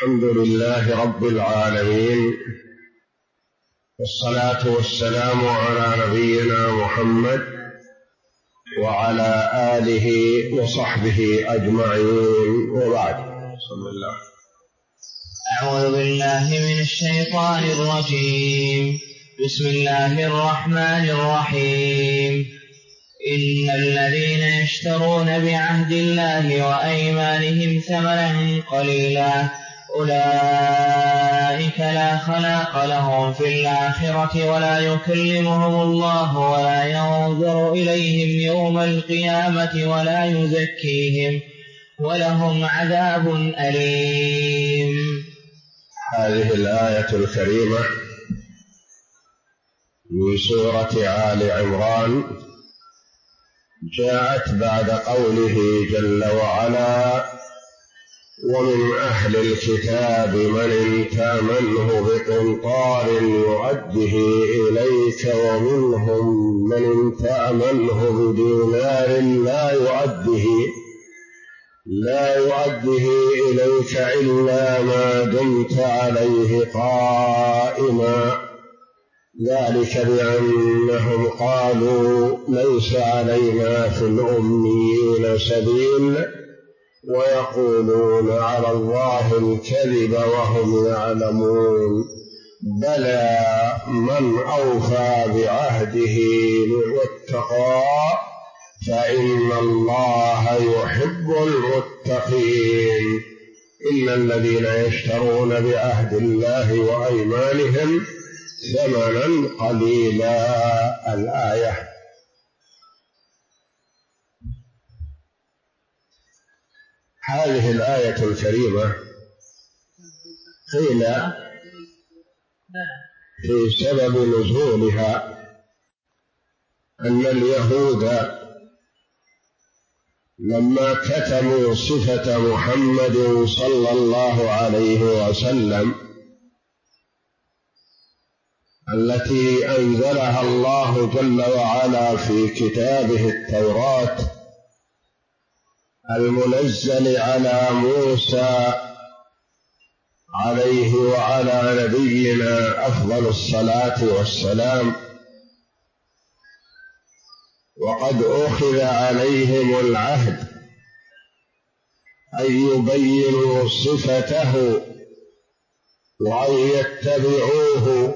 الحمد لله رب العالمين، والصلاة والسلام على نبينا محمد وعلى آله وصحبه أجمعين، وبعد. بسم الله. أعوذ بالله من الشيطان الرجيم. بسم الله الرحمن الرحيم. إن الذين يشترون بعهد الله وأيمانهم ثمنا قليلا أولئك لا خلاق لهم في الآخرة ولا يكلمهم الله ولا ينظر إليهم يوم القيامة ولا يزكيهم ولهم عذاب أليم. هذه الآية الكريمة من سورة آل عمران جاءت بعد قوله جل وعلا: ومن أهل الكتاب من إن تأمنه بقنطار يؤده إليك ومنهم من إن تأمنه بدينار لا يؤده إليك إلا ما دمت عليه قائما، ذلك بأنهم قالوا ليس علينا في الأميين سبيل ويقولون على الله الكذب وهم يعلمون. بلى من أوفى بعهده واتقى فإن الله يحب المتقين. إن الذين يشترون بعهد الله وأيمانهم ثمنا قليلا. الآية. هذه الآية الكريمة قيل في سبب نزولها أن اليهود لما كتموا صفة محمد صلى الله عليه وسلم التي أنزلها الله جل وعلا في كتابه التوراة المنزل على موسى عليه وعلى نبينا أفضل الصلاة والسلام، وقد أخذ عليهم العهد أن يبينوا صفته وأن يتبعوه،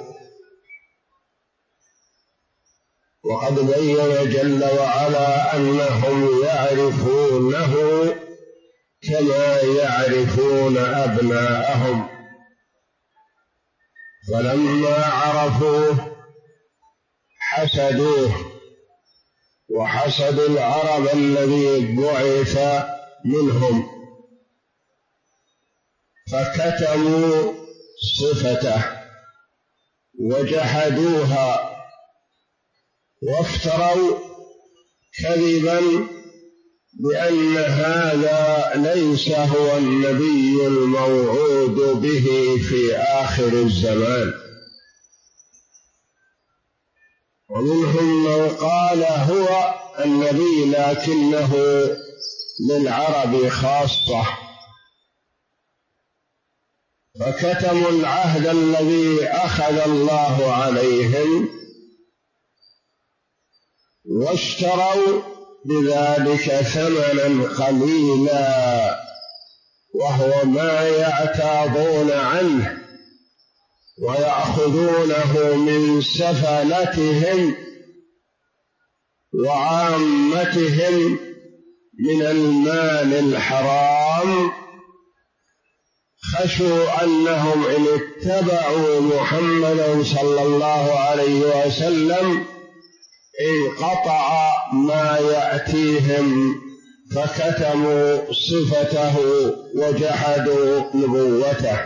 وقد بين جل وعلا أنهم يعرفونه كما يعرفون أبناءهم، فلما عرفوه حسدوه وحسدوا العرب الذي بعث منهم، فكتموا صفته وجحدوها وافتروا كذبا بأن هذا ليس هو النبي الموعود به في آخر الزمان. ومنهم من قال هو النبي لكنه للعرب خاصة، فكتموا العهد الذي أخذ الله عليهم واشتروا بذلك ثمنا قليلا، وهو ما يعتاضون عنه ويأخذونه من سفلتهم وعامتهم من المال الحرام، خشوا أنهم إن اتبعوا محمدا صلى الله عليه وسلم انقطع ما يأتيهم، فكتموا صفته وجحدوا نبوته.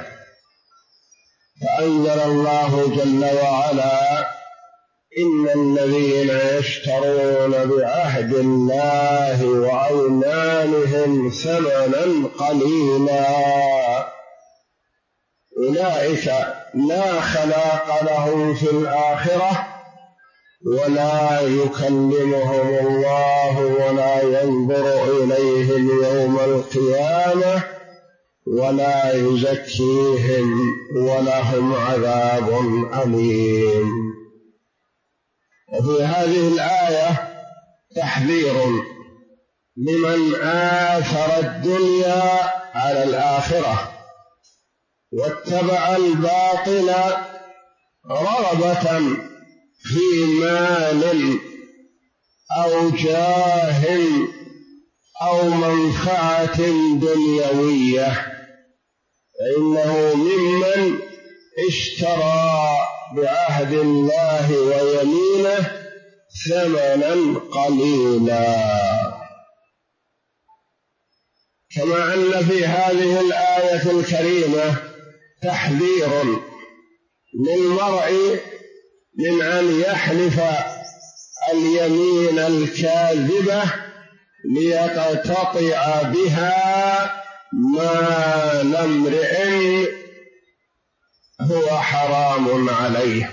فأنزل الله جل وعلا: إن الذين يشترون بعهد الله وأيمانهم ثمنا قليلا أولئك لا خلاق لهم في الآخرة ولا يكلمهم الله ولا ينظر إليهم يوم القيامة ولا يزكيهم ولهم عذاب أليم. وفي هذه الآية تحذير لمن آثر الدنيا على الآخرة واتبع الباطل رغبة في مال أو جاه أو منفعة دنيوية، فإنه ممن اشترى بعهد الله ويمينه ثمنا قليلا. كما أن في هذه الآية الكريمة تحذير للمرء من أن يحلف اليمين الكاذبة ليقتطع بها مال امرئ هو حرام عليه،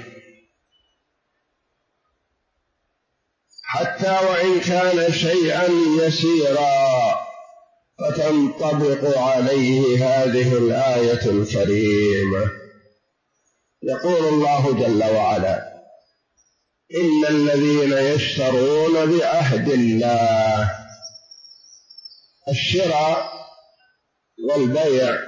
حتى وإن كان شيئا يسيرا، فتنطبق عليه هذه الآية الكريمة. يقول الله جل وعلا: إن الذين يشترون بعهد الله. الشراء والبيع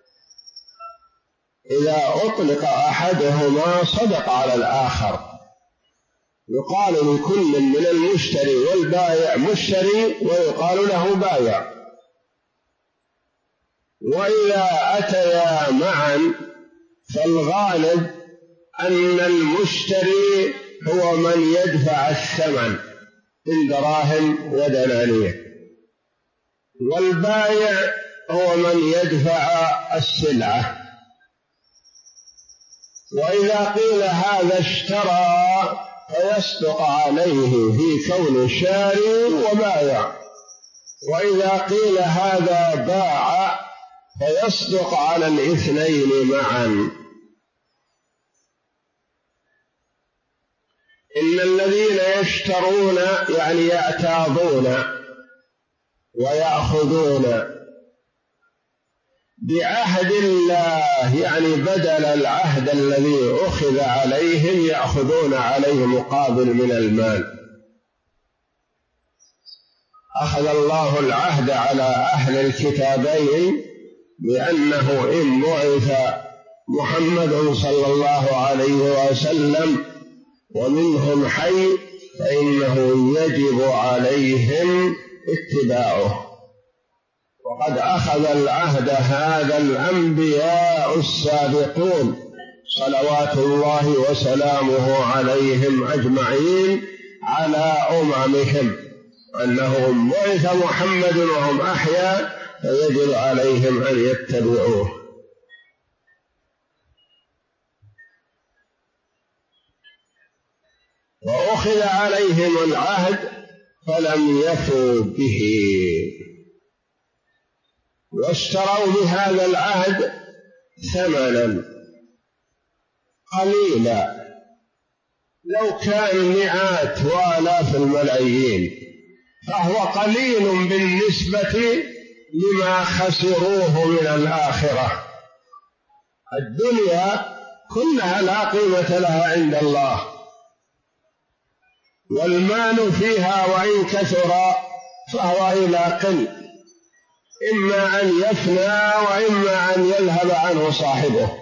إذا أطلق أحدهما صدق على الآخر، يقال لكل من المشتري والبائع مشتري ويقال له بائع. وإذا أتيا معا فالغالب أن المشتري هو من يدفع الثمن من دراهم ودنانير، والبائع هو من يدفع السلعة. وإذا قيل هذا اشترى فيصدق عليه في كون شاري وبائع، وإذا قيل هذا باع فيصدق على الاثنين معا. إن الذين يشترون يعني يعتاضون ويأخذون بعهد الله، يعني بدل العهد الذي أخذ عليهم يأخذون عليه مقابل من المال. أخذ الله العهد على أهل الكتابين بأنه إن بعث محمد صلى الله عليه وسلم ومنهم حي فإنه يجب عليهم اتباعه. وقد أخذ العهد هذا الأنبياء السابقون صلوات الله وسلامه عليهم أجمعين على أممهم، أنهم بعث محمد وهم أحياء فيجب عليهم أن يتبعوه. وأخذ عليهم العهد فلم يفوا به، واشتروا بهذا العهد ثمنا قليلا، لو كان مئات وآلاف الملايين فهو قليل بالنسبة لما خسروه من الآخرة. الدنيا كلها لا قيمة لها عند الله، والمال فيها وإن كثر فهو إلى قل، إما أن يفنى وإما أن يذهب عنه صاحبه،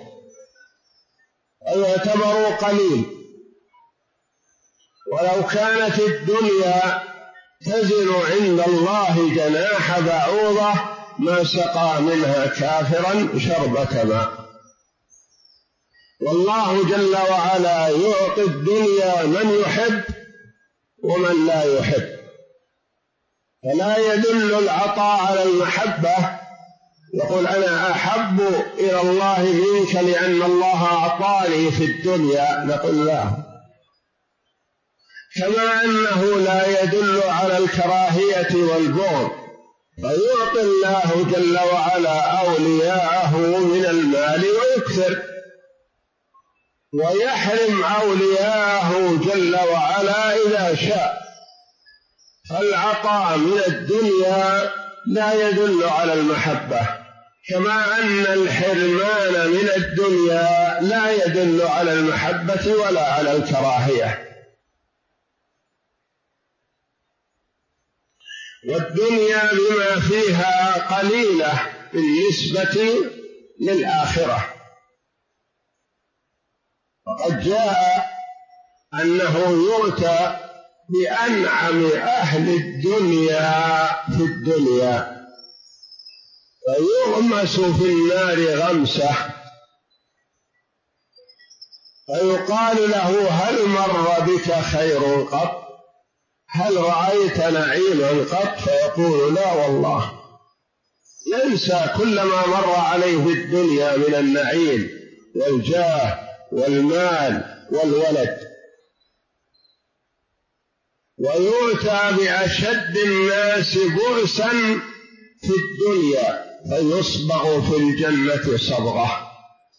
ويعتبر قليل. ولو كانت الدنيا تزن عند الله جناح بعوضة ما سقى منها كافرا شربة ماء. والله جل وعلا يعطي الدنيا من يحب ومن لا يحب، فلا يدل العطاء على المحبة. يقول أنا أحب إلى الله منك لأن الله أعطاني في الدنيا، نقول لا. كما أنه لا يدل على الكراهية والبغض، فيعطي الله جل وعلا أولياءه من المال ويكثر، ويحرم أولياءه جل وعلا إذا شاء. فالعطاء من الدنيا لا يدل على المحبة، كما أن الحرمان من الدنيا لا يدل على المحبة ولا على الكراهية. والدنيا بما فيها قليلة بالنسبة للآخرة. وقد جاء أنه يؤتى بأنعم أهل الدنيا في الدنيا فيغمس في النار غمسة، فيقال له هل مر بك خير قط؟ هل رأيت نعيما قط؟ فيقول لا والله. ينسى كل ما مر عليه في الدنيا من النعيم والجاه والمال والولد. ويؤتى بأشد الناس بؤسا في الدنيا فيصبغ في الجنة صبغة،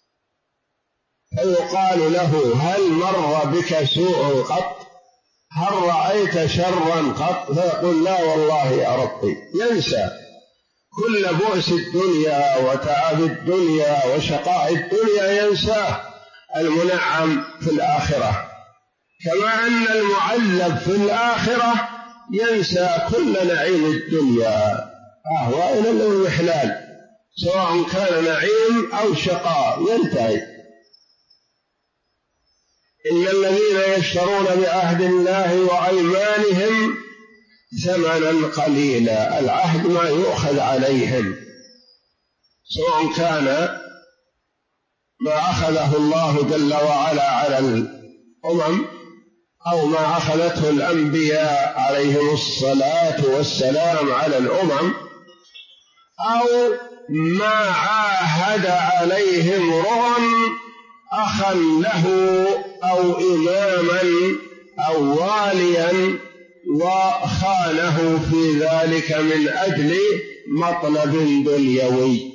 فيقال له هل مر بك سوء قط؟ هل رأيت شرا قط؟ فيقول لا والله يا ربي. ينسى كل بؤس الدنيا وتعب الدنيا وشقاء الدنيا، ينساه المنعم في الآخرة. كما أن المعذب في الآخرة ينسى كل نعيم الدنيا وإلى الإحلال، سواء كان نعيم أو شقاء ينتهي. إن الذين يشترون بعهد الله وأيمانهم ثمنا قليلا، العهد ما يؤخذ عليهم، سواء كان ما أخذه الله جل وعلا على الأمم أو ما أخذته الأنبياء عليهم الصلاة والسلام على الأمم، أو ما عاهد عليهم رهن أخا له أو إماما أو واليا وخانه في ذلك من أجل مطلب دنيوي.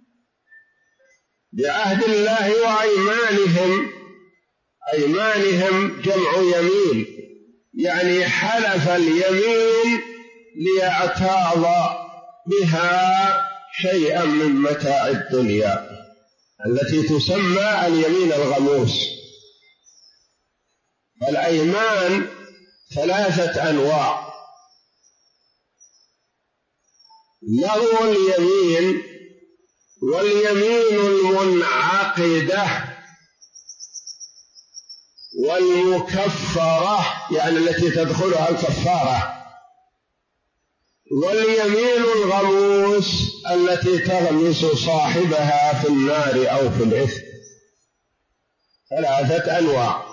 بعهد الله وأيمانهم، أيمانهم جمع يمين، يعني حلف اليمين ليعتاض بها شيئا من متاع الدنيا التي تسمى اليمين الغموس. الأيمان ثلاثة أنواع: لغو اليمين، واليمين المنعقدة، والمكفرة يعني التي تدخلها الكفارة، واليمين الغموس التي تغمس صاحبها في النار أو في الإثم. ثلاثة أنواع: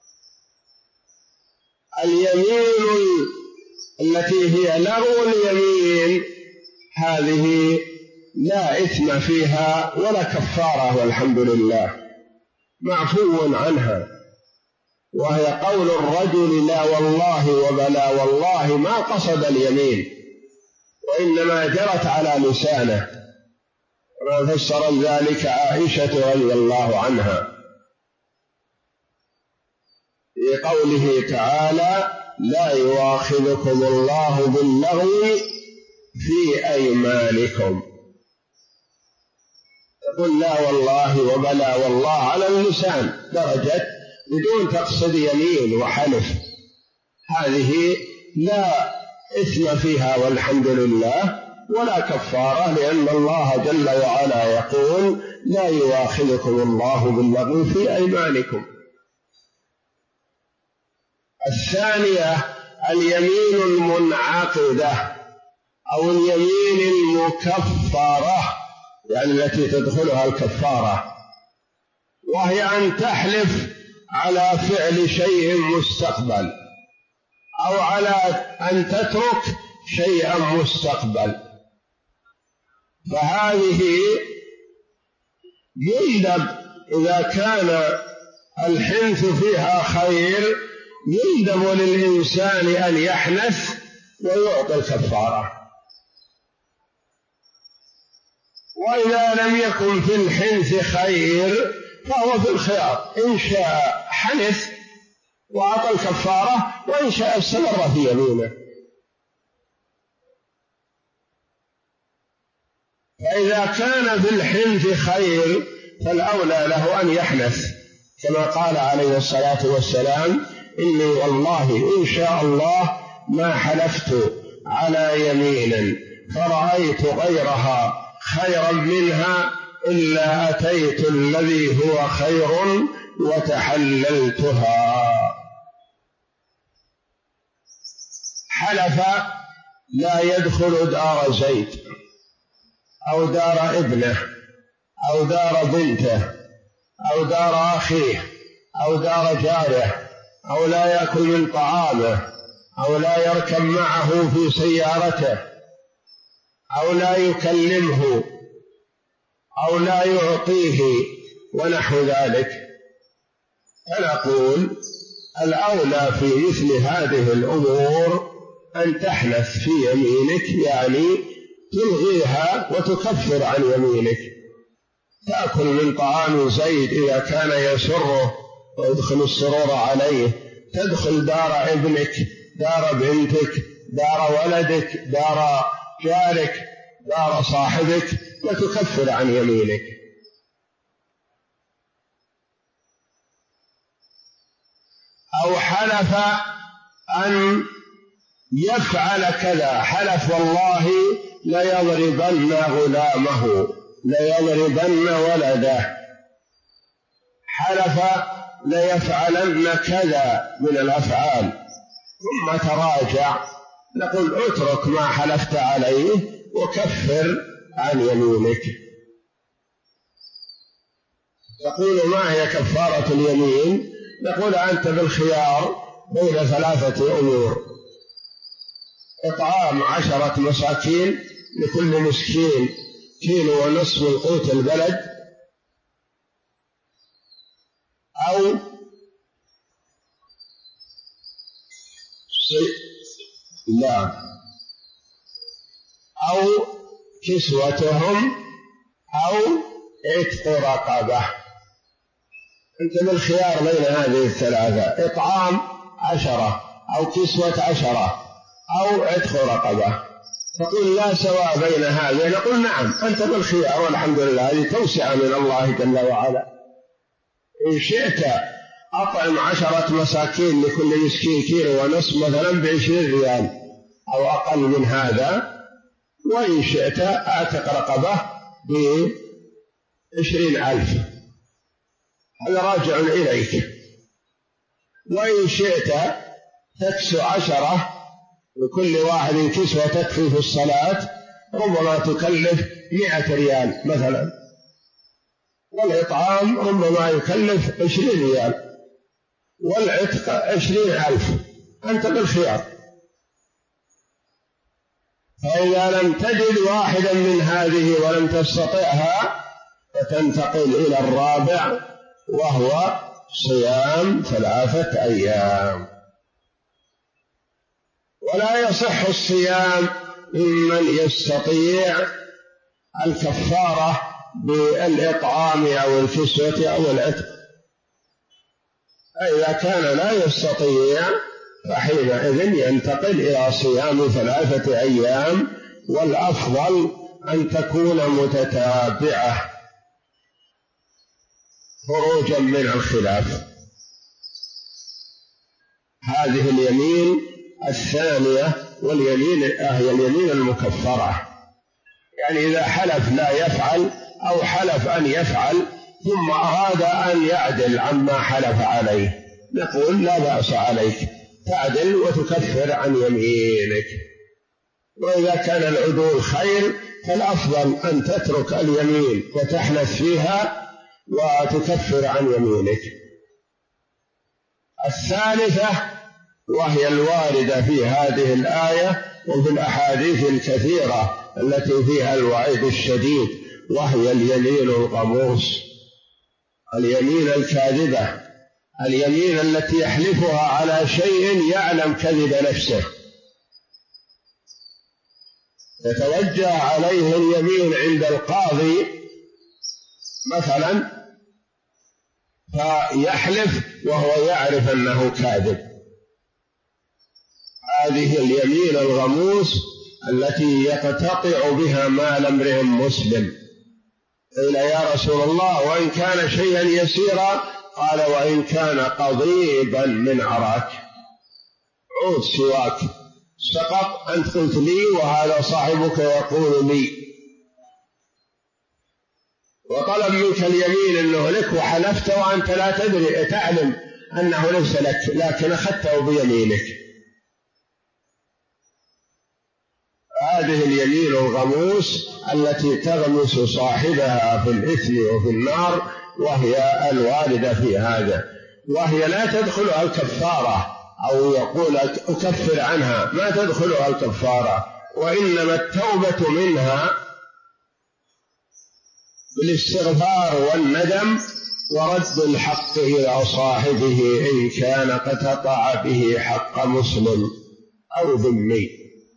اليمين التي هي لغو اليمين هذه لا إثم فيها ولا كفارة والحمد لله، معفو عنها، وهي قول الرجل لا والله وبلا والله ما قصد اليمين وإنما جرت على لسانه، كما فسر ذلك عائشة رضي الله عنها في قوله تعالى لا يؤاخذكم الله باللغو في أيمانكم. تقول لا والله وبلا والله على اللسان درجة بدون تقصد يمين وحلف، هذه لا إثم فيها والحمد لله ولا كفارة، لأن الله جل وعلا يقول لا يؤاخذكم الله باللغو في أيمانكم. الثانية اليمين المنعقدة أو اليمين المكفرة، يعني التي تدخلها الكفارة، وهي أن تحلف على فعل شيء مستقبل أو على أن تترك شيئا مستقبل، فهذه يندب إذا كان الحنث فيها خير، يندب للإنسان أن يحنث ويعطي الكفارة. وإذا لم يكن في الحنث خير فهو في الخيار، إن شاء حنث وأعطى الكفارة، وإن شاء استمر في يمينه. فإذا كان في الحنث خير فالأولى له أن يحنث، كما قال عليه الصلاة والسلام: إني والله إن شاء الله ما حلفت على يمين فرأيت غيرها خيرا منها إلا أتيت الذي هو خير وتحللتها. حلف لا يدخل دار زيد أو دار ابنه أو دار بنته أو دار أخيه أو دار جاره، أو لا يأكل من طعامه، أو لا يركب معه في سيارته، أو لا يكلمه، أو لا يعطيه ونحو ذلك. فنقول الأولى في مثل هذه الأمور أن تحنث في يمينك، يعني تلغيها وتكفر عن يمينك. تأكل من طعام زيد إذا كان يسره ويدخل السرور عليه، تدخل دار ابنك، دار بنتك، دار ولدك، دار جارك، دار صاحبك، وتكفر عن يمينك. أو حلف أن يفعل كذا، حلف والله ليضربن غلامه، ليضربن ولده، حلف ليفعلن كذا من الأفعال، ثم تراجع، نقول اترك ما حلفت عليه وكفر عن يمينك. تقول ما هي كفارة اليمين؟ نقول أنت بالخيار بين ثلاثة أمور: إطعام 10 مساكين، لكل مسكين 1.5 كيلو من قوت البلد، أو كسوتهم، أو عتق رقبة. أنت بالخيار بين هذه الثلاثة: إطعام 10، أو كسوة 10، أو عتق رقبة. تقول لا سواء بين هذه. نقول نعم، أنت بالخيار، والحمد لله، هذه توسعة من الله جل وعلا. إن شئت أطعم 10 مساكين، لكل مسكين 1.5 كيلو مثلا ب20 ريال أو أقل من هذا، وإن شئت أعتق رقبة ب20,000، هذا راجع إليك. وإن شئت تكسو 10، لكل واحد كسوة تكفي في الصلاة، ربما تكلف 100 ريال مثلا، والإطعام ربما يكلف 20 ريال، والعتق 20,000. أنت بالخيار. فإذا لم تجد واحدا من هذه ولم تستطعها، فتنتقل إلى الرابع، وهو صيام 3 أيام. ولا يصح الصيام ممن يستطيع الكفارة بالإطعام أو الكسوة أو العتق. فإذا كان لا يستطيع فحينئذ ينتقل إلى صيام 3 أيام، والأفضل أن تكون متتابعة خروجا من الخلاف. هذه اليمين الثانية، واليمين هي اليمين المكفرة، يعني إذا حلف لا يفعل أو حلف أن يفعل ثم أراد أن يعدل عما حلف عليه، نقول لا بأس عليك، تعدل وتكفر عن يمينك. وإذا كان العدول خير فالأفضل أن تترك اليمين وتحنث فيها وتكفر عن يمينك. الثالثة، وهي الواردة في هذه الآية وفي الأحاديث الكثيرة التي فيها الوعيد الشديد، وهي اليمين الغموس، اليمين الكاذبة، اليمين التي يحلفها على شيء يعلم كذب نفسه، يتوجه عليه اليمين عند القاضي مثلا فيحلف وهو يعرف أنه كاذب. هذه اليمين الغموس التي يقتطع بها مال امرئ مسلم. قيل يا رسول الله وإن كان شيئا يسيرا؟ قال وإن كان قضيبا من عراك، عود سواك سقط، أنت قلت لي وهذا صاحبك يقول لي، وطلب منك اليمين أنه لك وحلفت وأنت لا تدري، تعلم أنه ليس لك، لكن أخذته بيمينك. هذه اليمين الغموس التي تغمس صاحبها في الإثم وفي النار، وهي الواردة في هذا، وهي لا تدخلها الكفارة، أو يقول أكفر عنها، ما تدخلها الكفارة، وإنما التوبة منها بالاستغفار والندم ورد الحق إلى صاحبه إن كان قطع به حق مسلم أو ذمي.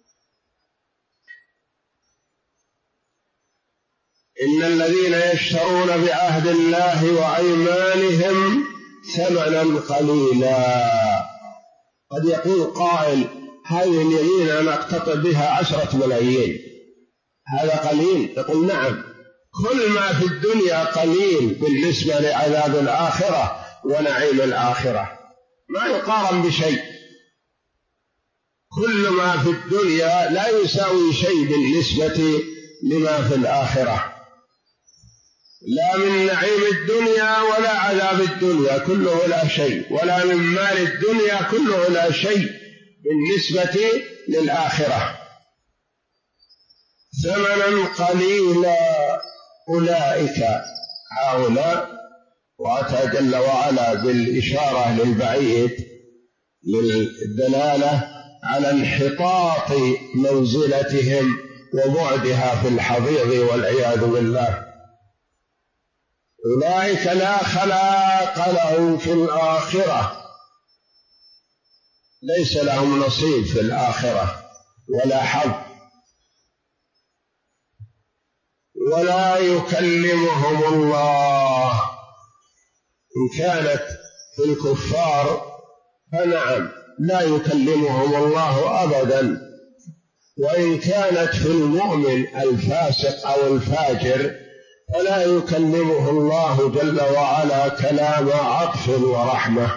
إن الذين يشترون بعهد الله وأيمانهم ثمنا قليلا. قد يقول قائل هذه اليمين أنا أقتطع بها 10 ملايين، هذا قليل؟ يقول نعم، كل ما في الدنيا قليل بالنسبة لعذاب الآخرة ونعيم الآخرة، ما يقارن بشيء. كل ما في الدنيا لا يساوي شيء بالنسبة لما في الآخرة، لا من نعيم الدنيا ولا عذاب الدنيا كله لا شيء، ولا من مال الدنيا كله لا شيء بالنسبة للآخرة. ثمنا قليلا أولئك هؤلاء، وأتى جل وعلا بالإشارة للبعيد للدلالة على انحطاط منزلتهم وبعدها في الحضيض والعياذ بالله. أولئك لا خلاق لهم في الآخرة، ليس لهم نصيب في الآخرة ولا حظ، ولا يكلمهم الله. إن كانت في الكفار فنعم لا يكلمهم الله أبدا، وإن كانت في المؤمن الفاسق أو الفاجر فلا يكلمه الله جل وعلا كلام عطف ورحمة،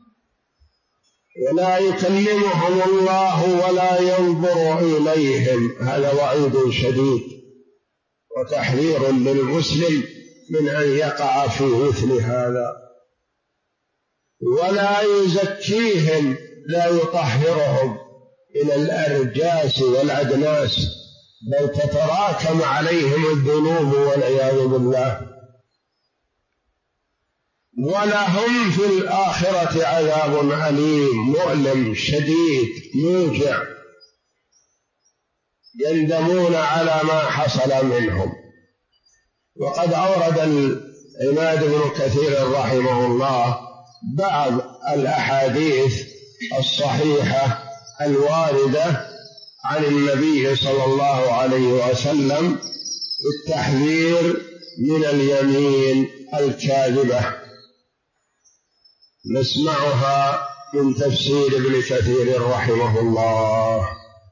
ولا يكلمهم الله ولا ينظر إليهم. هذا وعيد شديد وتحذير للمسلم من أن يقع في مثل هذا. ولا يزكيهم، لا يطهرهم إلى الأرجاس والأدناس، بل تتراكم عليهم الذنوب والعياذ بالله. ولهم في الآخرة عذاب أليم مؤلم شديد موجع، يندمون على ما حصل منهم. وقد أورد العماد بن كثير رحمه الله بعض الأحاديث الصحيحة الواردة عن النبي صلى الله عليه وسلم بالتحذير من اليمين الكاذبة، نسمعها من تفسير ابن كثير رحمه الله.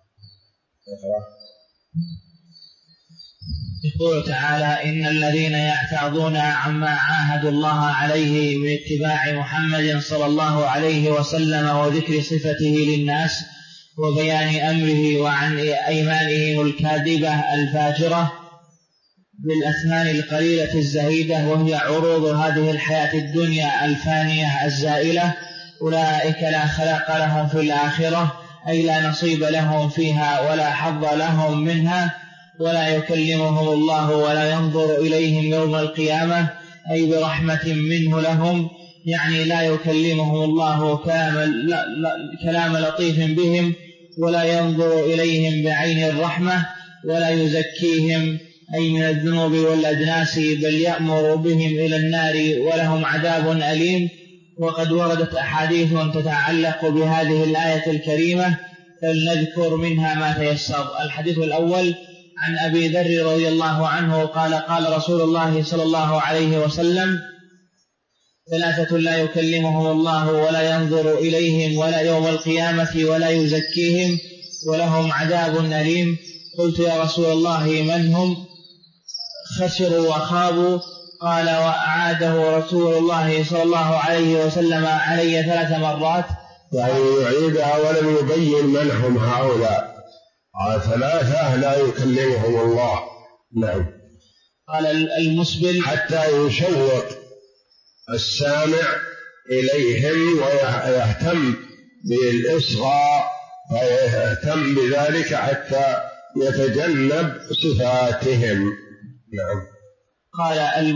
يقول تعالى: إن الذين يعترضون عما عاهدوا الله عليه من اتباع محمد صلى الله عليه وسلم وذكر صفته للناس وبيان أمره وعن أيمانهم الكاذبة الفاجرة بالأثمان القليلة الزهيدة، وهي عروض هذه الحياة الدنيا الفانية الزائلة، أولئك لا خلاق لهم في الآخرة، أي لا نصيب لهم فيها ولا حظ لهم منها، ولا يكلمهم الله ولا ينظر إليهم يوم القيامة، أي برحمة منه لهم، يعني لا يكلمهم الله كلام لطيف بهم، ولا ينظر إليهم بعين الرحمة، ولا يزكيهم أي من الذنوب والأدناس، بل يأمر بهم إلى النار ولهم عذاب أليم. وقد وردت أحاديث تتعلق بهذه الآية الكريمة، فلنذكر منها ما تيسر. الحديث الأول عن أبي ذر رضي الله عنه قال: قال رسول الله صلى الله عليه وسلم: 3 لا يكلمهم الله ولا ينظر إليهم ولا يوم القيامة ولا يزكيهم، ولهم عذاب أليم. قلت يا رسول الله من هم؟ خسروا وخابوا. قال وأعاده رسول الله صلى الله عليه وسلم علي 3 مرات. يعني يعيدها ولم يبين من هم هؤلاء. 3 لا يكلمهم الله. نعم. قال المسبل حتى يشوق السامع إليهم ويهتم بالإصغاء ويهتم بذلك حتى يتجنب صفاتهم. نعم. قال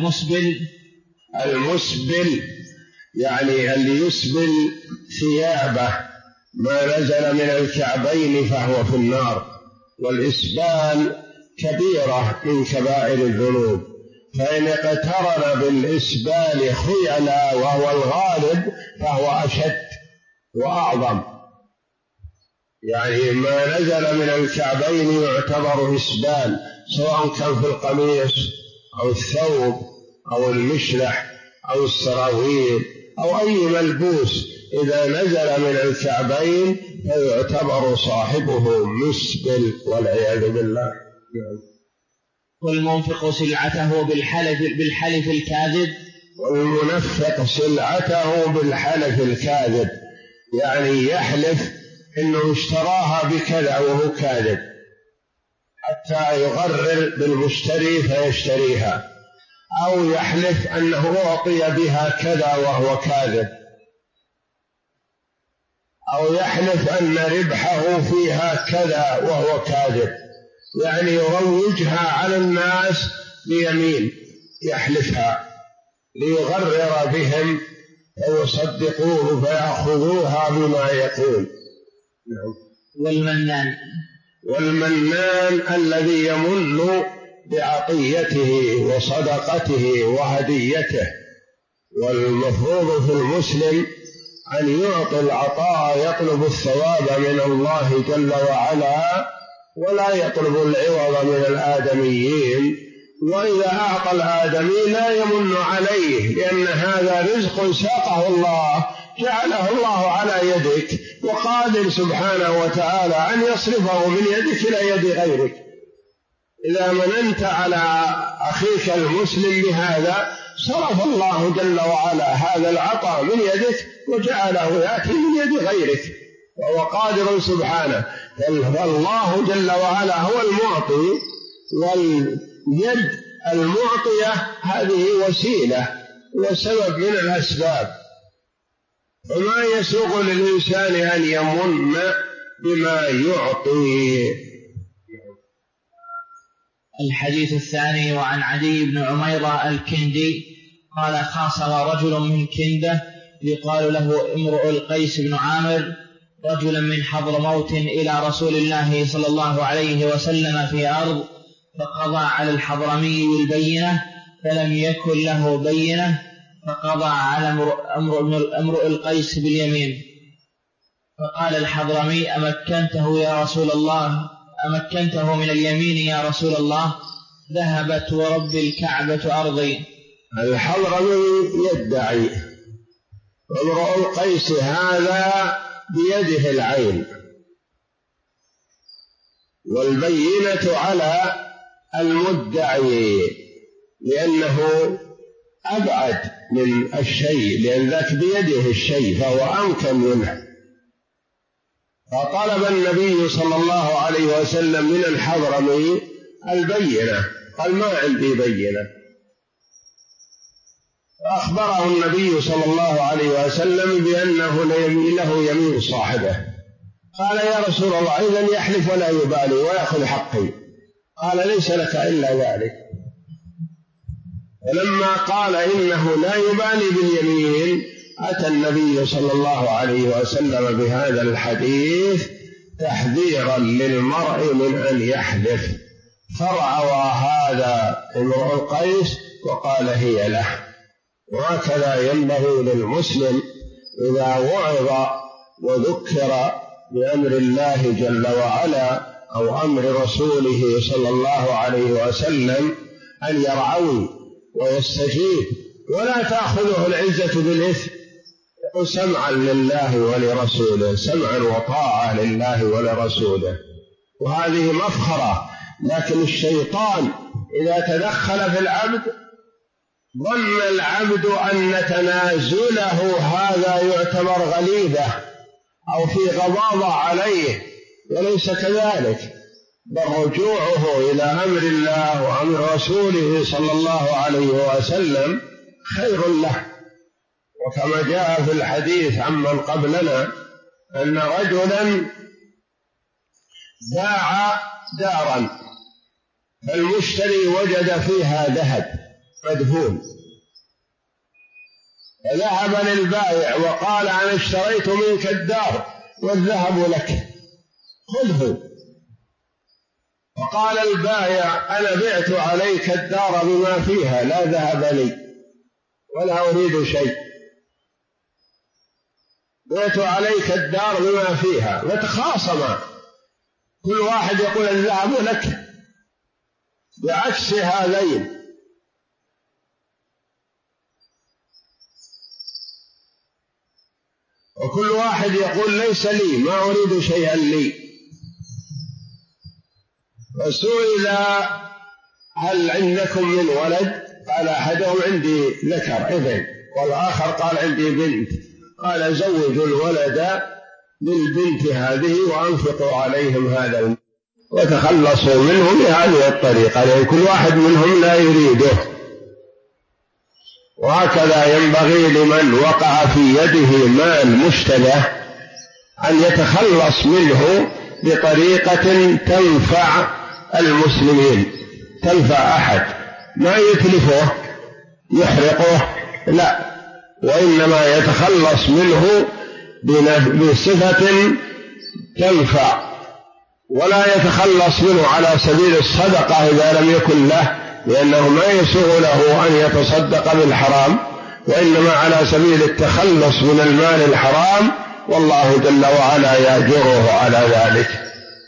المسبل يعني اللي يسبل ثيابه ما نزل من الكعبين فهو في النار، والإسبال كبيرة من كبائر الذنوب، فإن اقترن بالإسبال خيلا وهو الغالب فهو أشد وأعظم. يعني ما نزل من الكعبين يعتبر إسبال، سواء كان في القميص أو الثوب أو المشلح أو السراويل أو أي ملبوس، إذا نزل من الكعبين فيعتبر صاحبه مسبل والعياذ بالله. والمنفق سلعته بالحلف الكاذب. والمنفق سلعته بالحلف الكاذب، يعني يحلف إنه اشتراها بكذا وهو كاذب حتى يغرر بالمشتري فيشتريها، أو يحلف أنه أعطي بها كذا وهو كاذب، أو يحلف أن ربحه فيها كذا وهو كاذب، يعني يروجها على الناس بيمين يحلفها ليغرر بهم فيصدقوه فيأخذوها بما يقول. والمنان الذي يمن بعطيته وصدقته وهديته. والمفروض في المسلم أن يعطي العطاء يطلب الثواب من الله جل وعلا ولا يطلب العوض من الآدميين، وإذا أعطى الآدمي لا يمن عليه، لأن هذا رزق ساقه الله جعله الله على يدك، وقادر سبحانه وتعالى أن يصرفه من يدك إلى يد غيرك. إذا مننت على أخيك المسلم بهذا صرف الله جل وعلا هذا العطاء من يدك وجعله يأتي من يد غيرك، وهو قادر سبحانه. فالله جل وعلا هو المعطي، واليد المعطية هذه وسيلة وسبب من الأسباب، وما يسوغ للإنسان أن يمن بما يعطي. الحديث الثاني. وعن عدي بن عميرة الكندي قال خاصم رجل من كندة يقال له امرؤ القيس بن عامر رجلا من حضرموت إلى رسول الله صلى الله عليه وسلم في أرض، فقضى على الحضرمي بالبينة فلم يكن له بينة، فقضى على امرؤ القيس باليمين. فقال الحضرمي أمكنته يا رسول الله؟ أمكنته من اليمين يا رسول الله؟ ذهبت ورب الكعبة أرضي. الحضرمي يدعي امرؤ القيس هذا بيده العين، والبينة على المدعي، لأنه أبعد من الشيء، لأن ذاك بيده الشيء فهو أمكن منه. فطلب النبي صلى الله عليه وسلم من الحضرمي البينة، قال ما عندي بينة. فأخبره النبي صلى الله عليه وسلم بأنه له يمين صاحبه. قال يا رسول الله إذن يحلف ولا يبالي ويأخذ حقي. قال ليس لك إلا ذلك. ولما قال إنه لا يبالي باليمين أتى النبي صلى الله عليه وسلم بهذا الحديث تحذيرا للمرء من أن يحلف، فرعوى هذا امرؤ القيس وقال هي له. وهكذا ينبغي للمسلم إذا وعظ وذكر بأمر الله جل وعلا أو أمر رسوله صلى الله عليه وسلم أن يرعوي ويستجيب، ولا تأخذه العزة بالإثم. سمعا لله ولرسوله، سمعا وطاعة لله ولرسوله، وهذه مفخرة. لكن الشيطان إذا تدخل في العبد ظن العبد أن تنازله هذا يعتبر غليظة أو في غضاضة عليه، وليس كذلك، بل رجوعه إلى أمر الله وأمر رسوله صلى الله عليه وسلم خير له. وكما جاء في الحديث عمن قبلنا أن رجلا باع دارا فالمشتري وجد فيها ذهب مدفون، فذهب للبائع وقال أنا اشتريت منك الدار والذهب لك خذه. فقال البائع أنا بعت عليك الدار بما فيها لا ذهب لي ولا أريد شيء، بعت عليك الدار بما فيها. وتخاصما كل واحد يقول الذهب لك بعكس هذين. وكل واحد يقول ليس لي، ما أريد شيئا لي. فسئل هل عندكم من ولد؟ قال أحدهم عندي ذكر ابن، والآخر قال عندي بنت. قال زوجوا الولد بالبنت هذه وأنفقوا عليهم هذا المال وتخلصوا منه بهذه الطريقة، يعني كل واحد منهم لا يريده. وهكذا ينبغي لمن وقع في يده مال مشتبه أن يتخلص منه بطريقة تنفع المسلمين، تنفع أحد، ما يتلفه يحرقه، لا، وإنما يتخلص منه بصفة تنفع، ولا يتخلص منه على سبيل الصدقة إذا لم يكن له، لأنه ما يسوغ له أن يتصدق بالحرام، وإنما على سبيل التخلص من المال الحرام، والله جل وعلا يأجره على ذلك.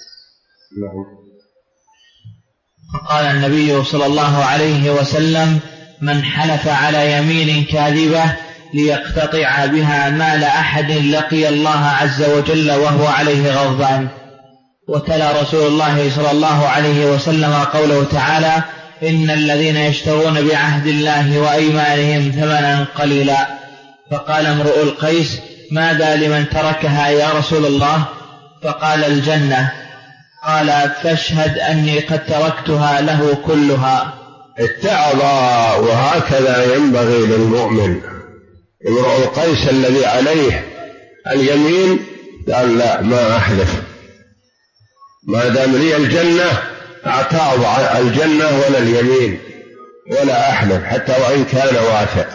قال النبي صلى الله عليه وسلم من حلف على يمين كاذبة ليقتطع بها مال أحد لقي الله عز وجل وهو عليه غضبان. وتلا رسول الله صلى الله عليه وسلم قوله تعالى إن الذين يشترون بعهد الله وأيمانهم ثمنا قليلا. فقال امرؤ القيس ماذا لمن تركها يا رسول الله؟ فقال الجنة. قال فاشهد أني قد تركتها له كلها. اتعظ. وهكذا ينبغي للمؤمن. امرؤ القيس الذي عليه اليمين قال لا، ما أحلف، ما دام لي الجنة أعتاض الجنة ولا اليمين ولا أحلف حتى وإن كان واثق.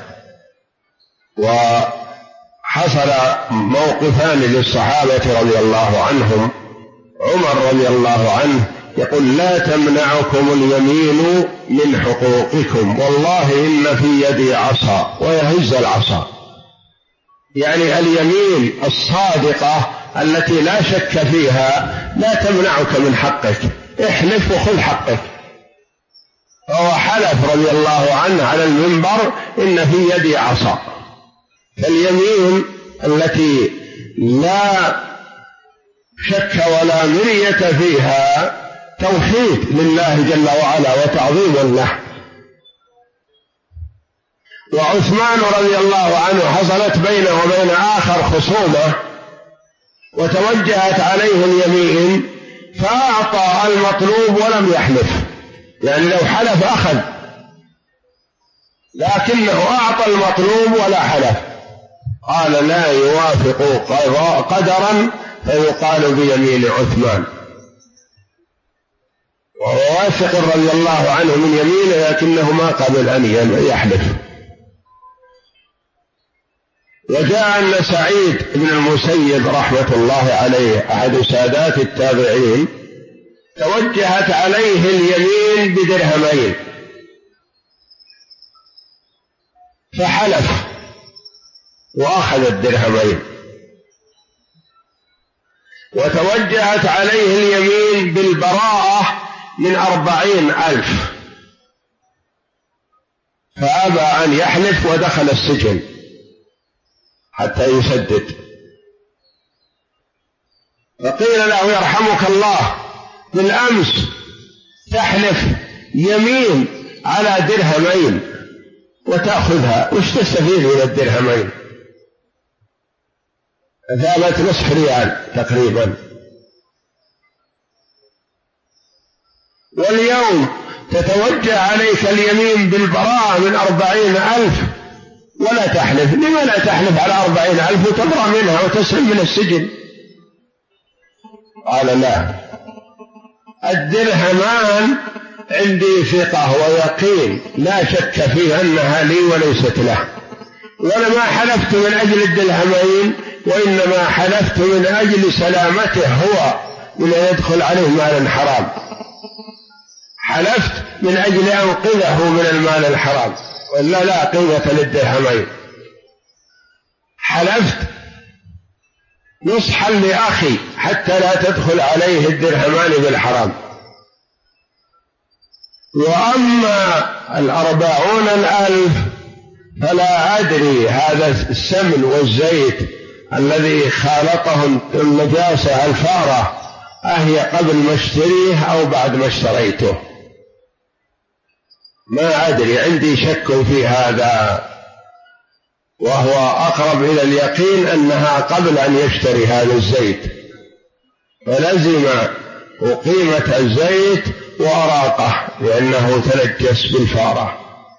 وحصل موقفان للصحابة رضي الله عنهم. عمر رضي الله عنه يقول لا تمنعكم اليمين من حقوقكم، والله إن في يدي عصا، ويهز العصا، يعني اليمين الصادقة التي لا شك فيها لا تمنعك من حقك، احلف وخذ حقك. فهو حلف رضي الله عنه على المنبر إن في يدي عصا. فاليمين التي لا شك ولا مرية فيها توحيد لله جل وعلا وتعظيم له. وعثمان رضي الله عنه حصلت بينه وبين آخر خصومة وتوجهت عليه اليمين فأعطى المطلوب ولم يحلف، يعني لو حلف أخذ، لكنه أعطى المطلوب ولا حلف. قال لا يوافق قدرا فيقال بيمين عثمان. وهو واثق رضي الله عنه من يمينه لكنه ما قبل أن يحلف. وجاء أن سعيد بن المسيب رحمة الله عليه أحد سادات التابعين توجهت عليه اليمين بدرهمين فحلف وأخذ الدرهمين. وتوجهت عليه اليمين بالبراءة من 40,000 فأبى أن يحلف ودخل السجن حتى يسدد. فقيل له يرحمك الله بالأمس تحلف يمين على درهمين وتأخذها، وش تستفيد من الدرهمين؟ ذابت نصف ريال تقريبا. واليوم تتوجه عليك اليمين بالبراءة من 40,000 ولا تحلف. لما لا تحلف على 40,000 وتبرأ منها وتسلم من السجن؟ قال لا، الدرهمان عندي ثقة ويقين لا شك فيه أنها لي وليست له، وأنا ما حلفت من أجل الدرهمين، وإنما حلفت من أجل سلامته هو من أن يدخل عليه مال حرام، حلفت من أجل أنقذه من المال الحرام، وإلا لا قيمة للدرهمين. حلفت نصحا لأخي حتى لا تدخل عليه الدرهمان بالحرام. وأما 40,000 فلا أدري هذا السمن والزيت الذي خالطهم النجاسة الفارة أهي قبل ما اشتريه أو بعد ما اشتريته، ما أدري، عندي شك في هذا، وهو أقرب إلى اليقين أنها قبل أن يشتري هذا الزيت، فلزم قيمة الزيت وأراقه لأنه تنجس بالفارة.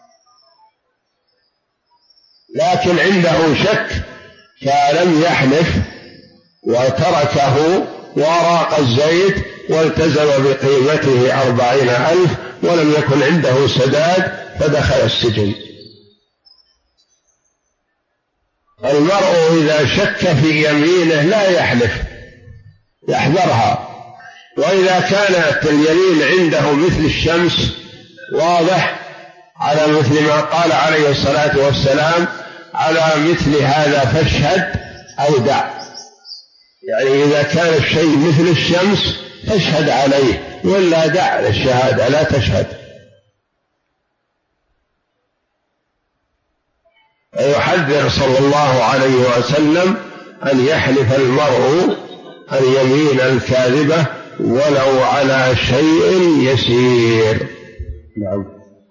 لكن عنده شك فلم يحلف وتركه وأراق الزيت والتزم بقيمته 40,000 ولم يكن عنده سداد فدخل السجن. المرء إذا شك في يمينه لا يحلف، يحذرها. وإذا كانت اليمين عنده مثل الشمس واضح على مثل ما قال عليه الصلاة والسلام على مثل هذا فاشهد أو دع، يعني إذا كان الشيء مثل الشمس فاشهد عليه، ولا دع للشهادة لا تشهد. ويحذر صلى الله عليه وسلم أن يحلف المرء اليمين الكاذبة ولو على شيء يسير. نعم.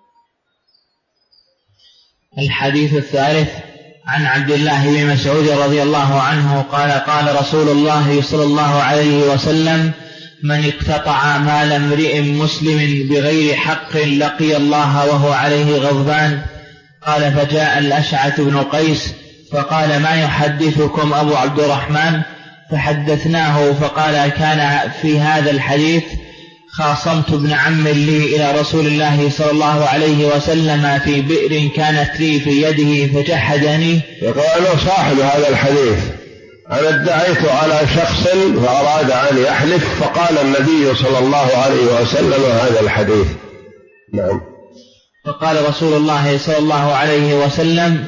الحديث الثالث عن عبد الله بن مسعود رضي الله عنه قال قال رسول الله صلى الله عليه وسلم: من اقتطع مال امرئ مسلم بغير حق لقي الله وهو عليه غضبان. قال: فجاء الأشعث بن قيس فقال: ما يحدثكم أبو عبد الرحمن؟ فحدثناه فقال: كان في هذا الحديث خاصمت ابن عم لي إلى رسول الله صلى الله عليه وسلم في بئر كانت لي في يده فجحدني. يقول: أنا صاحب هذا الحديث، أنا ادعيت على شخص فأراد أن يحلف فقال النبي صلى الله عليه وسلم هذا الحديث. نعم. فقال رسول الله صلى الله عليه وسلم: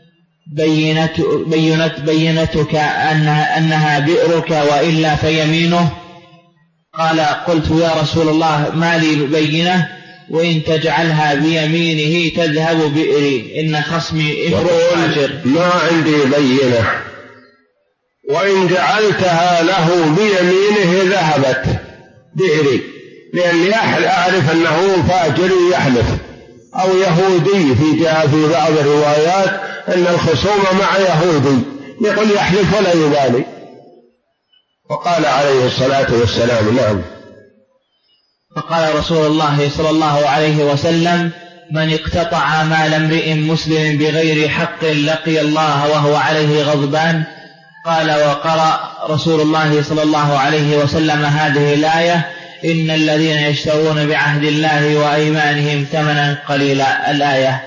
بينتك أنها بئرك وإلا فيمينه. قال: قلت: يا رسول الله ما لي بينة، وإن تجعلها بيمينه تذهب بئري، إن خصمي فاجر. ما عندي بينة، وإن جعلتها له بيمينه ذهبت بئري، لأني أعرف أنه فاجر يحلف أو يهودي. في بعض الروايات أن الخصومة مع يهودي يقول يحلف ولا يبالي. وقال عليه الصلاة والسلام: نعم. فقال رسول الله صلى الله عليه وسلم: من اقتطع مال امرئ مسلم بغير حق لقي الله وهو عليه غضبان. قال: وقرأ رسول الله صلى الله عليه وسلم هذه الآية: إن الذين يشترون بعهد الله وأيمانهم ثمنا قليلا، الآية.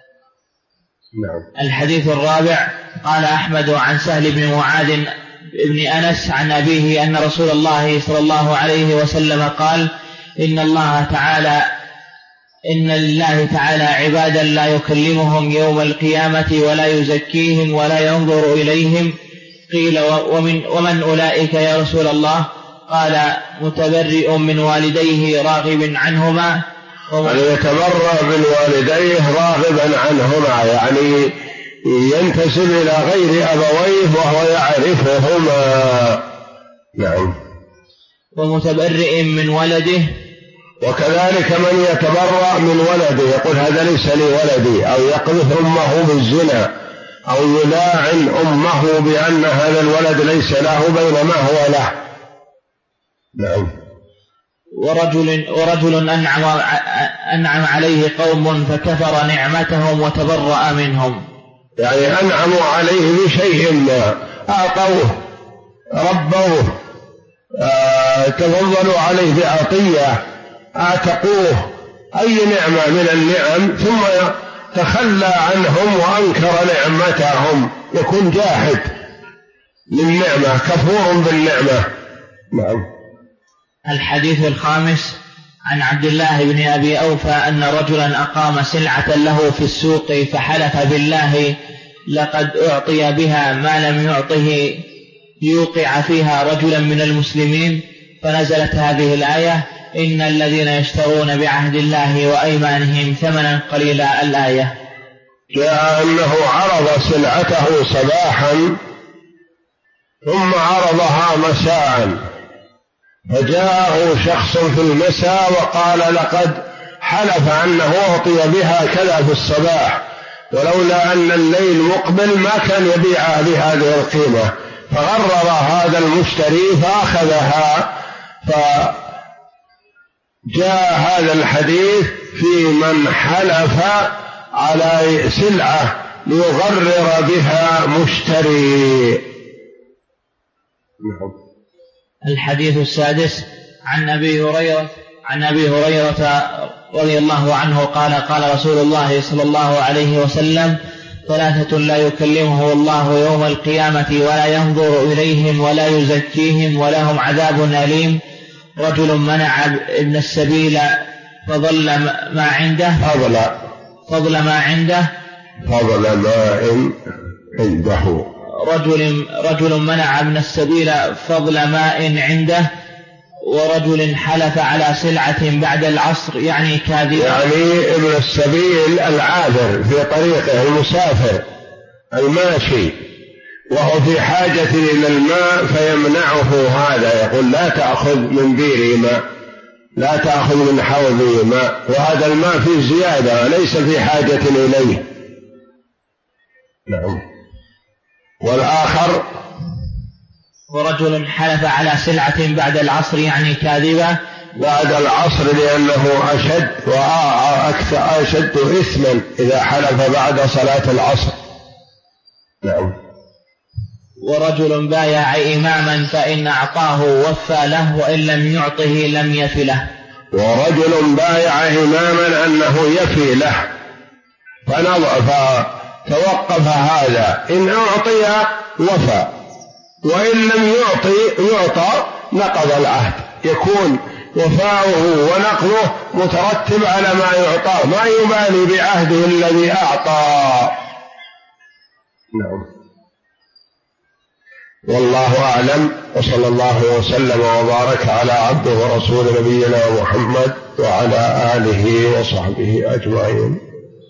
نعم. الحديث الرابع قال أحمد عن سهل بن معاذ بن أنس عن أبيه أن رسول الله صلى الله عليه وسلم قال: إن لله تعالى عبادا لا يكلمهم يوم القيامة ولا يزكيهم ولا ينظر إليهم. قيل: ومن أولئك يا رسول الله؟ قال: متبرئ من والديه راغب عنهما. يعني يتبرأ من والديه راغبا عنهما، يعني ينتسب إلى غير أبويه وهو يعرفهما. نعم. ومتبرئ من ولده. وكذلك من يتبرأ من ولده يقول هذا ليس لي ولدي، أو يقذف أمه بالزنا، أو يلاعن أمه بأن هذا الولد ليس له بينما هو له. نعم. ورجل أنعم عليه قوم فكفر نعمتهم وتبرأ منهم، يعني أنعموا عليه بشيء ما، أعطوه، ربوه، تفضلوا عليه بعطية، أعتقوه، أي نعمة من النعم، ثم تخلى عنهم وأنكر نعمتهم، يكون جاحد للنعمة، كفور بالنعمة. نعم. الحديث الخامس عن عبد الله بن أبي أوفى أن رجلا أقام سلعة له في السوق فحلف بالله لقد أعطي بها ما لم يعطه ليوقع فيها رجلا من المسلمين، فنزلت هذه الآية إن الذين يشترون بعهد الله وأيمانهم ثمنا قليلا. الآية. جاء أنه عرض سلعته صباحا ثم عرضها مساء، فجاءه شخص في المساء وقال لقد حلف أنه أعطي بها كذا في الصباح، ولولا أن الليل مقبل ما كان يبيعها بهذه القيمة، فغرر هذا المشتري فأخذها. فجاء هذا الحديث في من حلف على سلعة ليغرر بها مشتري. الحديث السادس عن أبي هريرة رضي الله عنه قال قال رسول الله صلى الله عليه وسلم ثلاثة لا يكلمه الله يوم القيامة ولا ينظر إليهم ولا يزكيهم ولهم عذاب أليم: رجل منع ابن السبيل فضل ما عنده رجل منع ابن السبيل فضل ماء عنده، ورجل حلف على سلعة بعد العصر يعني كاذبا. يعني ابن السبيل العابر في طريقه، المسافر الماشي وهو في حاجة إلى الماء فيمنعه هذا، يقول لا تأخذ من بيري ماء، لا تأخذ من حوضي ماء، وهذا الماء فيه زيادة ليس في حاجة إليه. نعم. والآخر ورجل حلف على سلعة بعد العصر يعني كاذبة. بعد العصر لأنه أشد إثما إذا حلف بعد صلاة العصر. نعم. ورجل بايع إماما فإن أعطاه وفى له وإن لم يعطه لم يف له. ورجل بايع إماما أنه يفي له فتوقف هذا، إن أعطي وفى، وإن لم يعطى نقض العهد، يكون وفاؤه ونقضه مترتب على ما يعطاه، ما يبالي بعهده الذي أعطى. نعم. والله أعلم، وصلى الله وسلم وبارك على عبده ورسول نبينا محمد وعلى آله وصحبه أجمعين.